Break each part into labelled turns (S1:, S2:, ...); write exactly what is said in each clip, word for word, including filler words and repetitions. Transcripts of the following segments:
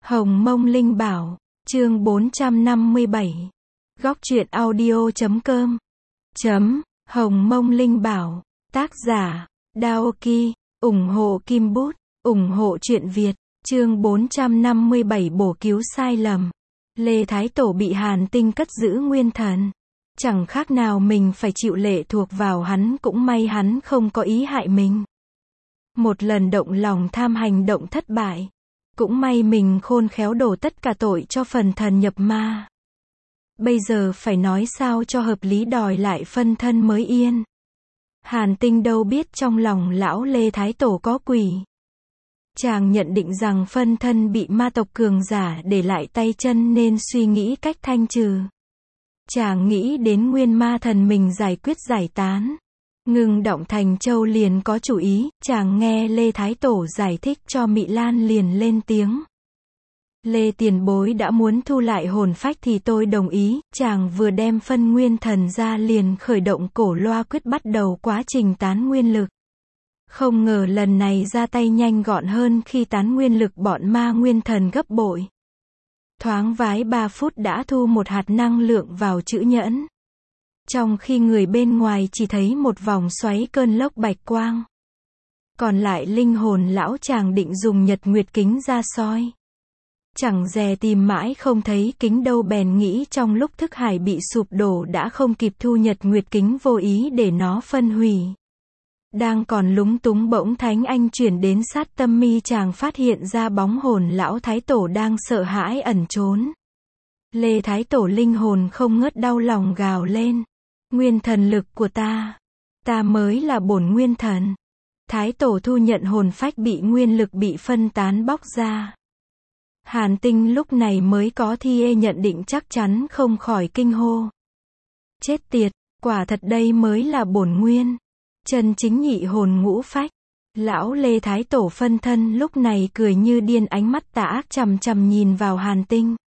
S1: Hồng Mông Linh Bảo, chương bốn trăm năm mươi bảy. Góc truyện audio chấm com. Chấm, Hồng Mông Linh Bảo, tác giả, Daoki, ủng hộ Kim Bút, ủng hộ truyện Việt, chương bốn trăm năm mươi bảy bổ cứu sai lầm. Lê Thái Tổ bị Hàn Tinh cất giữ nguyên thần. Chẳng khác nào mình phải chịu lệ thuộc vào hắn, cũng may hắn không có ý hại mình. Một lần động lòng tham hành động thất bại. Cũng may mình khôn khéo đổ tất cả tội cho phần thần nhập ma. Bây giờ phải nói sao cho hợp lý đòi lại phân thân mới yên. Hàn Tinh đâu biết trong lòng lão Lê Thái Tổ có quỷ. Chàng nhận định rằng phân thân bị ma tộc cường giả để lại tay chân nên suy nghĩ cách thanh trừ. Chàng nghĩ đến nguyên ma thần mình giải quyết giải tán. Ngưng động Thành Châu liền có chủ ý, chàng nghe Lê Thái Tổ giải thích cho Mị Lan liền lên tiếng. Lê tiền bối đã muốn thu lại hồn phách thì tôi đồng ý, chàng vừa đem phân nguyên thần ra liền khởi động cổ loa quyết bắt đầu quá trình tán nguyên lực. Không ngờ lần này ra tay nhanh gọn hơn khi tán nguyên lực bọn ma nguyên thần gấp bội. Thoáng vái ba phút đã thu một hạt năng lượng vào chữ nhẫn. Trong khi người bên ngoài chỉ thấy một vòng xoáy cơn lốc bạch quang. Còn lại linh hồn lão chàng định dùng nhật nguyệt kính ra soi. Chẳng dè tìm mãi không thấy kính đâu bèn nghĩ trong lúc thức hải bị sụp đổ đã không kịp thu nhật nguyệt kính vô ý để nó phân hủy. Đang còn lúng túng bỗng Thánh Anh chuyển đến sát tâm mi chàng phát hiện ra bóng hồn lão Thái Tổ đang sợ hãi ẩn trốn. Lê Thái Tổ linh hồn không ngớt đau lòng gào lên. Nguyên thần lực của ta. Ta mới là bổn nguyên thần. Thái Tổ thu nhận hồn phách bị nguyên lực bị phân tán bóc ra. Hàn Tinh lúc này mới có thi ê nhận định chắc chắn không khỏi kinh hô. Chết tiệt, quả thật đây mới là bổn nguyên. Chân chính nhị hồn ngũ phách. Lão Lê Thái Tổ phân thân lúc này cười như điên, ánh mắt tà ác chằm chằm nhìn vào Hàn Tinh.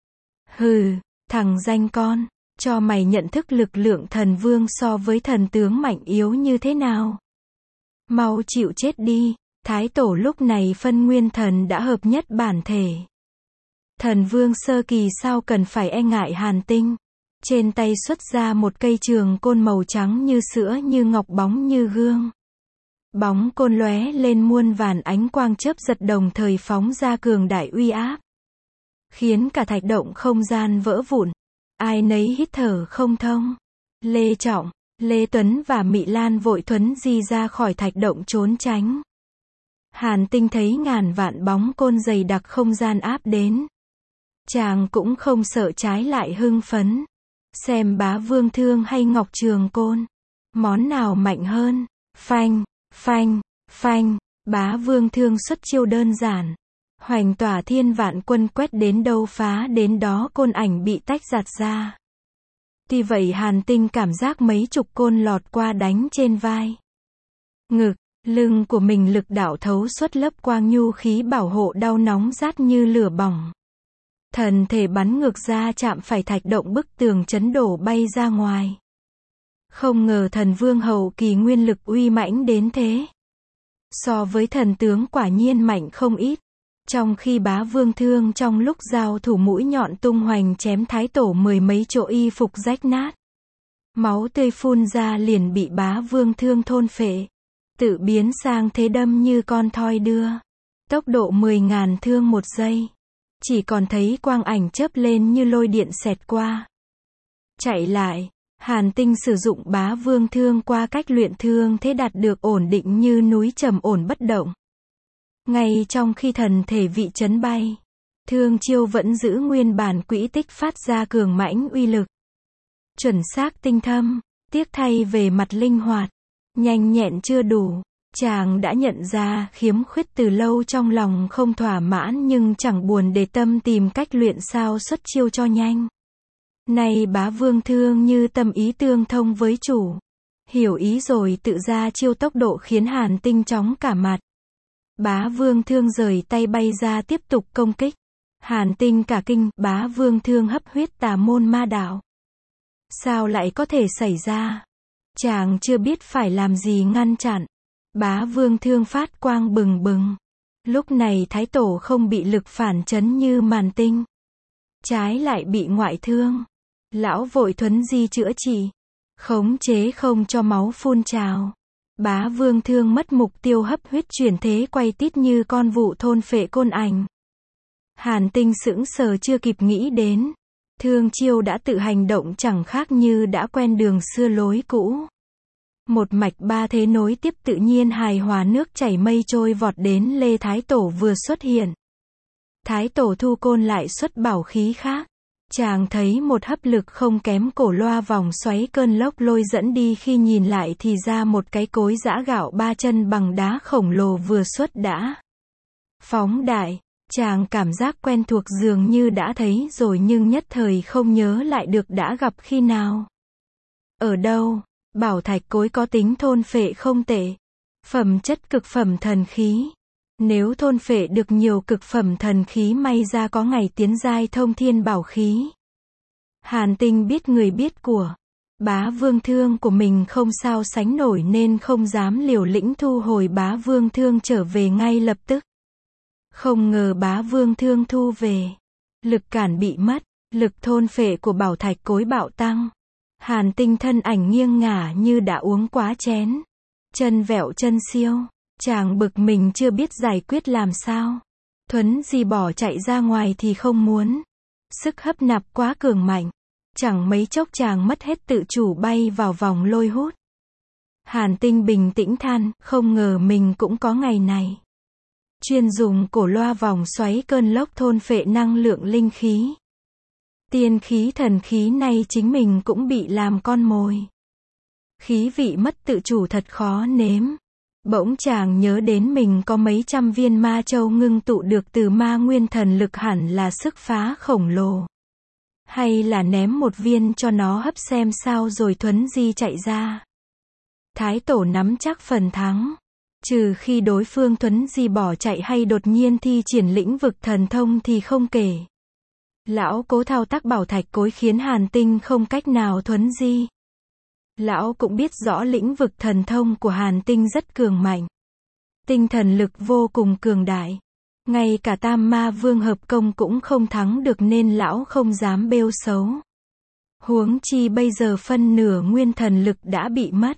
S1: Hừ, thằng danh con. Cho mày nhận thức lực lượng thần vương so với thần tướng mạnh yếu như thế nào. Mau chịu chết đi. Thái Tổ lúc này phân nguyên thần đã hợp nhất bản thể. Thần vương sơ kỳ sao cần phải e ngại Hàn Tinh. Trên tay xuất ra một cây trường côn màu trắng như sữa như ngọc bóng như gương. Bóng côn lóe lên muôn vàn ánh quang chớp giật đồng thời phóng ra cường đại uy áp. Khiến cả thạch động không gian vỡ vụn. Ai nấy hít thở không thông. Lê Trọng, Lê Tuấn và Mị Lan vội thuấn di ra khỏi thạch động trốn tránh. Hàn Tinh thấy ngàn vạn bóng côn dày đặc không gian áp đến. Chàng cũng không sợ, trái lại hưng phấn. Xem Bá Vương Thương hay Ngọc Trường Côn. Món nào mạnh hơn? Phanh, phanh, phanh. Bá Vương Thương xuất chiêu đơn giản. Hoành tỏa thiên vạn quân quét đến đâu phá đến đó, côn ảnh bị tách giạt ra. Tuy vậy Hàn Tinh cảm giác mấy chục côn lọt qua đánh trên vai, ngực, lưng của mình, lực đạo thấu suốt lớp quang nhu khí bảo hộ đau nóng rát như lửa bỏng. Thần thể bắn ngược ra chạm phải thạch động, bức tường chấn đổ bay ra ngoài. Không ngờ thần vương hậu kỳ nguyên lực uy mãnh đến thế. So với thần tướng quả nhiên mạnh không ít. Trong khi Bá Vương Thương trong lúc giao thủ mũi nhọn tung hoành chém Thái Tổ mười mấy chỗ y phục rách nát. Máu tươi phun ra liền bị Bá Vương Thương thôn phệ. Tự biến sang thế đâm như con thoi đưa. Tốc độ mười ngàn thương một giây. Chỉ còn thấy quang ảnh chớp lên như lôi điện xẹt qua. Chạy lại, Hàn Tinh sử dụng Bá Vương Thương qua cách luyện thương thế đạt được ổn định như núi trầm ổn bất động. Ngay trong khi thần thể vị chấn bay, thương chiêu vẫn giữ nguyên bản quỹ tích phát ra cường mãnh uy lực. Chuẩn xác tinh thâm, tiếc thay về mặt linh hoạt, nhanh nhẹn chưa đủ. Chàng đã nhận ra khiếm khuyết từ lâu, trong lòng không thỏa mãn nhưng chẳng buồn để tâm tìm cách luyện sao xuất chiêu cho nhanh. Này Bá Vương Thương như tâm ý tương thông với chủ. Hiểu ý rồi tự ra chiêu, tốc độ khiến Hàn Tinh chóng cả mặt. Bá Vương Thương rời tay bay ra tiếp tục công kích. Hàn Tinh cả kinh, Bá Vương Thương hấp huyết tà môn ma đạo. Sao lại có thể xảy ra? Chàng chưa biết phải làm gì ngăn chặn. Bá Vương Thương phát quang bừng bừng. Lúc này Thái Tổ không bị lực phản chấn như Màn Tinh. Trái lại bị ngoại thương. Lão vội thuấn di chữa trị. Khống chế không cho máu phun trào. Bá Vương Thương mất mục tiêu hấp huyết chuyển thế quay tít như con vụ thôn phệ côn ảnh. Hàn Tinh sững sờ chưa kịp nghĩ đến. Thương chiêu đã tự hành động chẳng khác như đã quen đường xưa lối cũ. Một mạch ba thế nối tiếp tự nhiên hài hòa nước chảy mây trôi vọt đến Lê Thái Tổ vừa xuất hiện. Thái Tổ thu côn lại xuất bảo khí khác. Chàng thấy một hấp lực không kém cổ loa vòng xoáy cơn lốc lôi dẫn đi, khi nhìn lại thì ra một cái cối giã gạo ba chân bằng đá khổng lồ vừa xuất đã. Phóng đại, chàng cảm giác quen thuộc dường như đã thấy rồi nhưng nhất thời không nhớ lại được đã gặp khi nào. Ở đâu? Bảo thạch cối có tính thôn phệ không tệ. Phẩm chất cực phẩm thần khí. Nếu thôn phệ được nhiều cực phẩm thần khí may ra có ngày tiến giai thông thiên bảo khí. Hàn Tinh biết người biết của. Bá Vương Thương của mình không sao sánh nổi nên không dám liều lĩnh thu hồi Bá Vương Thương trở về ngay lập tức. Không ngờ Bá Vương Thương thu về. Lực cản bị mất, lực thôn phệ của bảo thạch cối bạo tăng. Hàn Tinh thân ảnh nghiêng ngả như đã uống quá chén. Chân vẹo chân siêu. Chàng bực mình chưa biết giải quyết làm sao. Thuấn di bỏ chạy ra ngoài thì không muốn. Sức hấp nạp quá cường mạnh. Chẳng mấy chốc chàng mất hết tự chủ bay vào vòng lôi hút. Hàn Tinh bình tĩnh than, không ngờ mình cũng có ngày này. Chuyên dùng cổ loa vòng xoáy cơn lốc thôn phệ năng lượng linh khí. Tiên khí thần khí này chính mình cũng bị làm con mồi. Khí vị mất tự chủ thật khó nếm. Bỗng chàng nhớ đến mình có mấy trăm viên ma châu ngưng tụ được từ ma nguyên thần lực, hẳn là sức phá khổng lồ. Hay là ném một viên cho nó hấp xem sao rồi thuấn di chạy ra. Thái Tổ nắm chắc phần thắng. Trừ khi đối phương thuấn di bỏ chạy hay đột nhiên thi triển lĩnh vực thần thông thì không kể. Lão cố thao tác bảo thạch cối khiến Hàn Tinh không cách nào thuấn di. Lão cũng biết rõ lĩnh vực thần thông của Hàn Tinh rất cường mạnh. Tinh thần lực vô cùng cường đại. Ngay cả Tam Ma Vương hợp công cũng không thắng được nên lão không dám bêu xấu. Huống chi bây giờ phân nửa nguyên thần lực đã bị mất.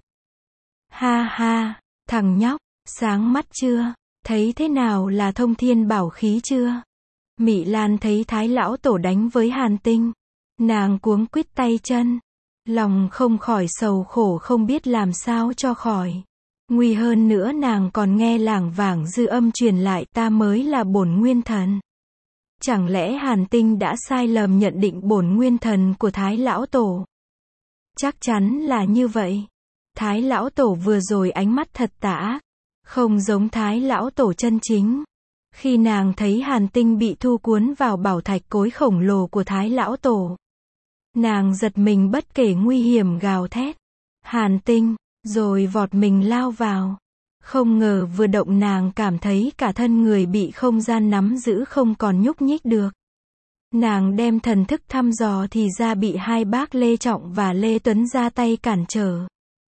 S1: Ha ha, thằng nhóc, sáng mắt chưa? Thấy thế nào là thông thiên bảo khí chưa? Mị Lan thấy Thái Lão Tổ đánh với Hàn Tinh. Nàng cuống quýt tay chân. Lòng không khỏi sầu khổ không biết làm sao cho khỏi. Nguy hơn nữa nàng còn nghe lảng vảng dư âm truyền lại ta mới là bổn nguyên thần. Chẳng lẽ Hàn Tinh đã sai lầm nhận định bổn nguyên thần của Thái Lão Tổ? Chắc chắn là như vậy. Thái Lão Tổ vừa rồi ánh mắt thật tả. Không giống Thái Lão Tổ chân chính. Khi nàng thấy Hàn Tinh bị thu cuốn vào bảo thạch cối khổng lồ của Thái Lão Tổ. Nàng giật mình bất kể nguy hiểm gào thét. Hàn Tinh, rồi vọt mình lao vào. Không ngờ vừa động nàng cảm thấy cả thân người bị không gian nắm giữ không còn nhúc nhích được. Nàng đem thần thức thăm dò thì ra bị hai bác Lê Trọng và Lê Tuấn ra tay cản trở.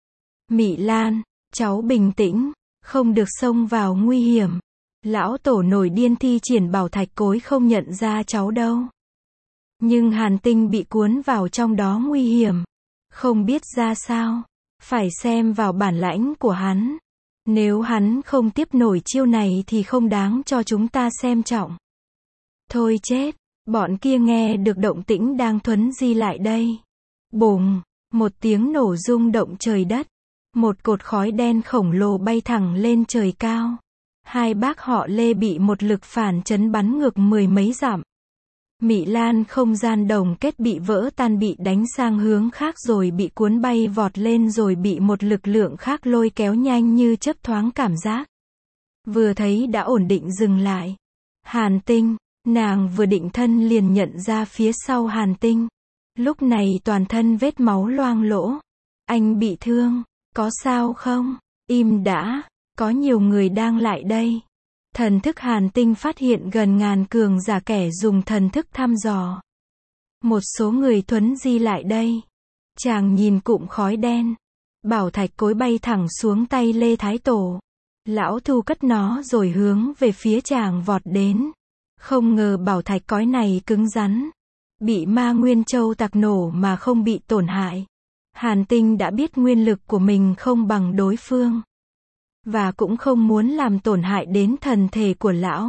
S1: Mị Lan, cháu bình tĩnh, không được xông vào nguy hiểm. Lão Tổ nổi điên thi triển bảo thạch cối không nhận ra cháu đâu. Nhưng Hàn Tinh bị cuốn vào trong đó nguy hiểm. Không biết ra sao. Phải xem vào bản lãnh của hắn. Nếu hắn không tiếp nổi chiêu này thì không đáng cho chúng ta xem trọng. Thôi chết. Bọn kia nghe được động tĩnh đang thuấn di lại đây. Bùng. Một tiếng nổ rung động trời đất. Một cột khói đen khổng lồ bay thẳng lên trời cao. Hai bác họ Lê bị một lực phản chấn bắn ngược mười mấy dặm. Mị Lan không gian đồng kết bị vỡ tan, bị đánh sang hướng khác rồi bị cuốn bay vọt lên rồi bị một lực lượng khác lôi kéo nhanh như chớp thoáng cảm giác. Vừa thấy đã ổn định dừng lại. Hàn Tinh, nàng vừa định thân liền nhận ra phía sau Hàn Tinh. Lúc này toàn thân vết máu loang lỗ. Anh bị thương, có sao không? Im đã, có nhiều người đang lại đây. Thần thức Hàn Tinh phát hiện gần ngàn cường giả kẻ dùng thần thức thăm dò. Một số người thuấn di lại đây. Chàng nhìn cụm khói đen. Bảo thạch cối bay thẳng xuống tay Lê Thái Tổ. Lão thu cất nó rồi hướng về phía chàng vọt đến. Không ngờ bảo thạch cói này cứng rắn. Bị ma nguyên châu tạc nổ mà không bị tổn hại. Hàn Tinh đã biết nguyên lực của mình không bằng đối phương. Và cũng không muốn làm tổn hại đến thần thể của lão.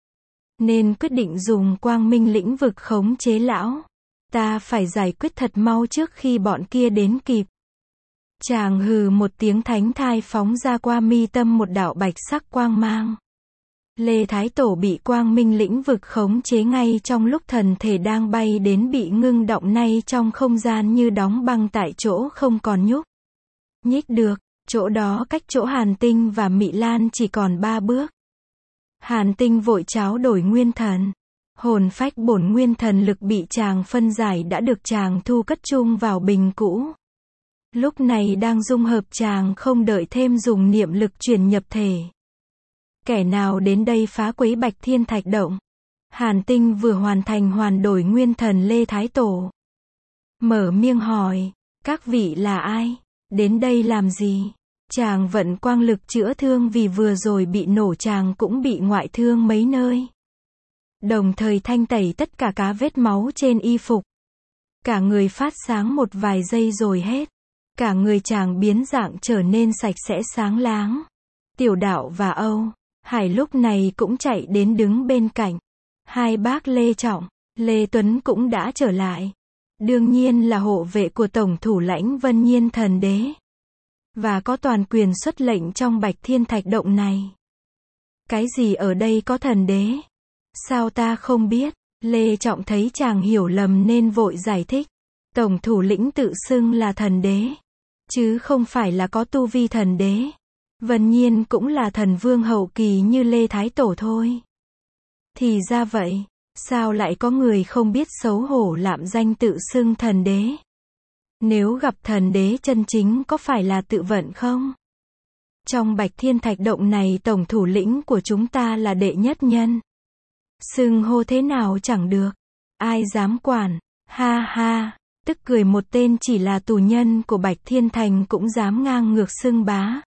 S1: Nên quyết định dùng quang minh lĩnh vực khống chế lão. Ta phải giải quyết thật mau trước khi bọn kia đến kịp. Chàng hừ một tiếng thánh thai phóng ra qua mi tâm một đạo bạch sắc quang mang. Lê Thái Tổ bị quang minh lĩnh vực khống chế ngay trong lúc thần thể đang bay đến bị ngưng động nay trong không gian như đóng băng tại chỗ không còn nhúc nhích được, chỗ đó cách chỗ Hàn Tinh và Mị Lan chỉ còn ba bước. Hàn Tinh vội tráo đổi nguyên thần. Hồn phách bổn nguyên thần lực bị chàng phân giải đã được chàng thu cất chung vào bình cũ. Lúc này đang dung hợp chàng không đợi thêm dùng niệm lực chuyển nhập thể. Kẻ nào đến đây phá quấy Bạch Thiên Thạch Động? Hàn Tinh vừa hoàn thành hoàn đổi nguyên thần Lê Thái Tổ. Mở miệng hỏi, các vị là ai? Đến đây làm gì? Chàng vận quang lực chữa thương vì vừa rồi bị nổ chàng cũng bị ngoại thương mấy nơi. Đồng thời thanh tẩy tất cả cá vết máu trên y phục. Cả người phát sáng một vài giây rồi hết. Cả người chàng biến dạng trở nên sạch sẽ sáng láng. Tiểu Đạo và Âu Hải lúc này cũng chạy đến đứng bên cạnh. Hai bác Lê Trọng, Lê Tuấn cũng đã trở lại. Đương nhiên là hộ vệ của Tổng thủ lãnh Vân Nhiên Thần Đế. Và có toàn quyền xuất lệnh trong Bạch Thiên Thạch Động này. Cái gì ở đây có thần đế? Sao ta không biết? Lê Trọng thấy chàng hiểu lầm nên vội giải thích. Tổng thủ lĩnh tự xưng là thần đế. Chứ không phải là có tu vi thần đế. Vân Nhiên cũng là thần vương hậu kỳ như Lê Thái Tổ thôi. Thì ra vậy, sao lại có người không biết xấu hổ lạm danh tự xưng thần đế? Nếu gặp thần đế chân chính có phải là tự vận không? Trong Bạch Thiên Thạch Động này tổng thủ lĩnh của chúng ta là đệ nhất nhân. Xưng hô thế nào chẳng được. Ai dám quản, ha ha, tức cười một tên chỉ là tù nhân của Bạch Thiên Thành cũng dám ngang ngược xưng bá.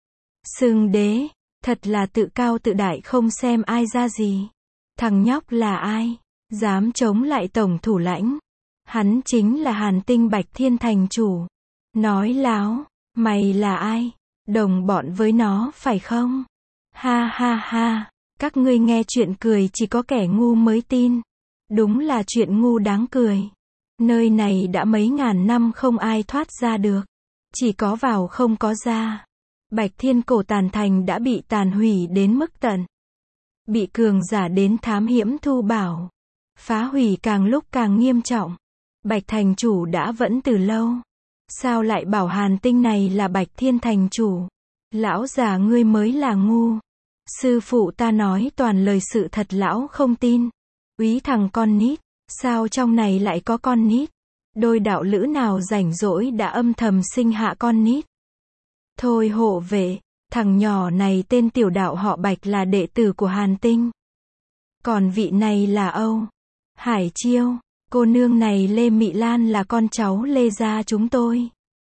S1: Xưng đế, thật là tự cao tự đại không xem ai ra gì. Thằng nhóc là ai? Dám chống lại tổng thủ lãnh. Hắn chính là Hàn Tinh Bạch Thiên Thành chủ. Nói láo, mày là ai? Đồng bọn với nó phải không? Ha ha ha, các ngươi nghe chuyện cười chỉ có kẻ ngu mới tin. Đúng là chuyện ngu đáng cười. Nơi này đã mấy ngàn năm không ai thoát ra được. Chỉ có vào không có ra. Bạch Thiên Cổ Tàn Thành đã bị tàn hủy đến mức tận. Bị cường giả đến thám hiểm thu bảo. Phá hủy càng lúc càng nghiêm trọng. Bạch Thành chủ đã vẫn từ lâu. Sao lại bảo Hàn Tinh này là Bạch Thiên Thành chủ? Lão già ngươi mới là ngu. Sư phụ ta nói toàn lời sự thật lão không tin. Úy thằng con nít, sao trong này lại có con nít? Đôi đạo lữ nào rảnh rỗi đã âm thầm sinh hạ con nít? Thôi hộ vệ, thằng nhỏ này tên Tiểu Đạo họ Bạch là đệ tử của Hàn Tinh. Còn vị này là Âu Hải Chiêu, cô nương này Lê Mị Lan là con cháu Lê gia chúng tôi.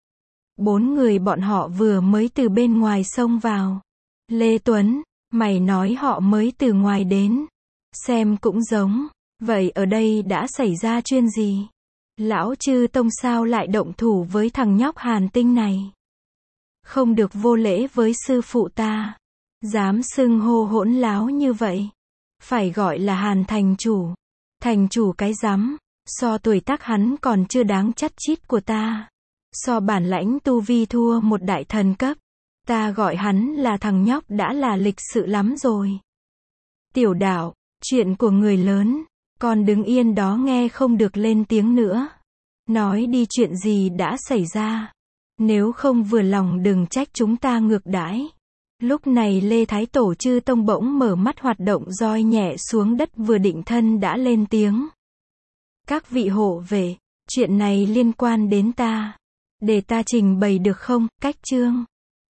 S1: Bốn người bọn họ vừa mới từ bên ngoài xông vào. Lê Tuấn, mày nói họ mới từ ngoài đến. Xem cũng giống. Vậy ở đây đã xảy ra chuyện gì? Lão Chư Tông sao lại động thủ với thằng nhóc Hàn Tinh này? Không được vô lễ với sư phụ ta. Dám xưng hô hỗn láo như vậy. Phải gọi là Hàn thành chủ. Thành chủ cái rắm. So tuổi tác hắn còn chưa đáng chắt chít của ta. So bản lãnh tu vi thua một đại thần cấp. Ta gọi hắn là thằng nhóc đã là lịch sự lắm rồi. Tiểu Đạo, chuyện của người lớn. Con đứng yên đó nghe không được lên tiếng nữa. Nói đi chuyện gì đã xảy ra. Nếu không vừa lòng đừng trách chúng ta ngược đãi. Lúc này Lê Thái Tổ Chư Tông bỗng mở mắt hoạt động roi nhẹ xuống đất vừa định thân đã lên tiếng. Các vị hộ vệ, chuyện này liên quan đến ta. Để ta trình bày được không? Cách chương